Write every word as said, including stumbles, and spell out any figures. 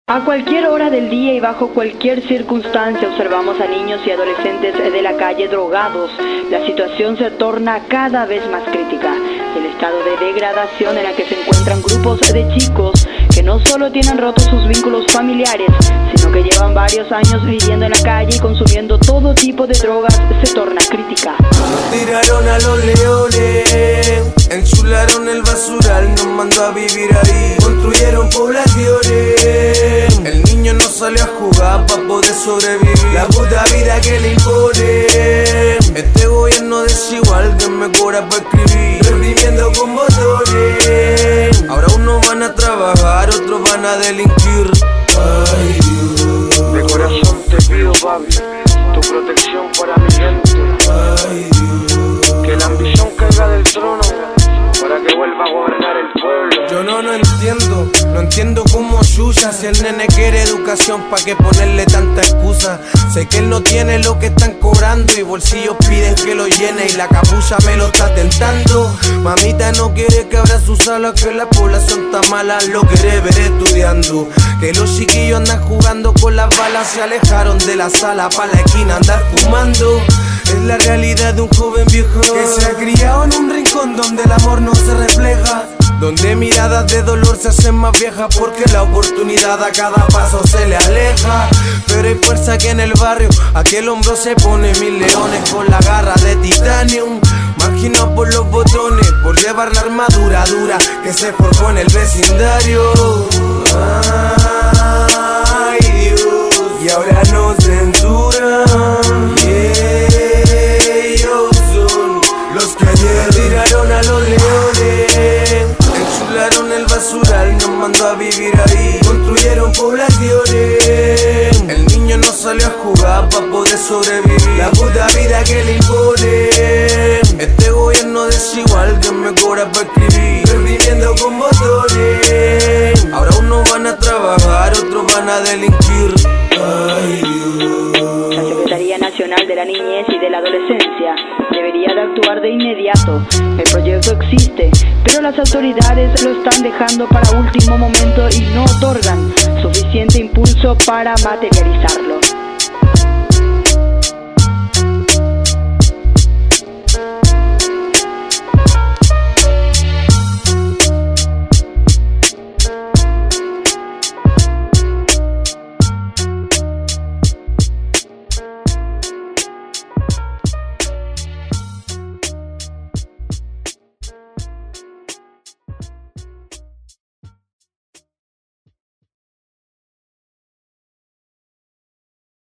A cualquier hora del día y bajo cualquier circunstancia observamos a niños y adolescentes de la calle drogados. La situación se torna cada vez más crítica. El estado de degradación en el que se encuentran grupos de chicos que no solo tienen rotos sus vínculos familiares, sino que llevan varios años viviendo en la calle y consumiendo todo tipo de drogas se torna crítica. Nos tiraron a los leones, enchularon el basural, nos mandó a vivir ahí, construyeron poblaciones. El niño no salió a jugar pa' poder sobrevivir, la puta vida que le imponen. Este gobierno desigual que me cobra pa' escribir, reprimiendo con botones. Ahora unos van a trabajar, otros van a delinquir. Ay, Dios. De corazón te pido, papi, tu protección para mi gente. Ay, Dios. Que la ambición caiga del trono para que vuelva a gobernar el pueblo. Yo no, no entiendo, no entiendo cómo Yuya, si el nene quiere educación, pa' que ponerle tanta excusa. Sé que él no tiene lo que están cobrando y bolsillos piden que lo llene y la capucha me lo está tentando. Mamita no quiere que abra su sala, que la población está mala, lo quiere ver estudiando. Que los chiquillos andan jugando con las balas, se alejaron de la sala pa' la esquina andar fumando. Es la realidad de un joven viejo que se ha criado en un rincón donde el amor no se refleja, donde miradas de dolor se hacen más viejas porque la oportunidad a cada paso se le aleja. Pero hay fuerza que en el barrio aquel hombro se pone mil leones con la garra de titanium, marginado por los botones, por llevar la armadura dura que se forjó en el vecindario. Ay, Dios, y ahora nos censuran. Y ellos son los que ayer tiraron a los leones, enchularon el basural, nos mandó a vivir ahí, construyeron poblaciones. El niño no salió a jugar pa' poder sobrevivir, la puta vida que le imponen. Este gobierno desigual que me cobra pa' escribir, reprimiendo con botones. Ahora unos van a trabajar, otros van a delinquir. Ay, Dios. La Secretaría Nacional de la Niñez y de la Adolescencia debería de actuar de inmediato. El proyecto existe, pero las autoridades lo están dejando para último momento y no otorgan suficiente impulso para materializarlo.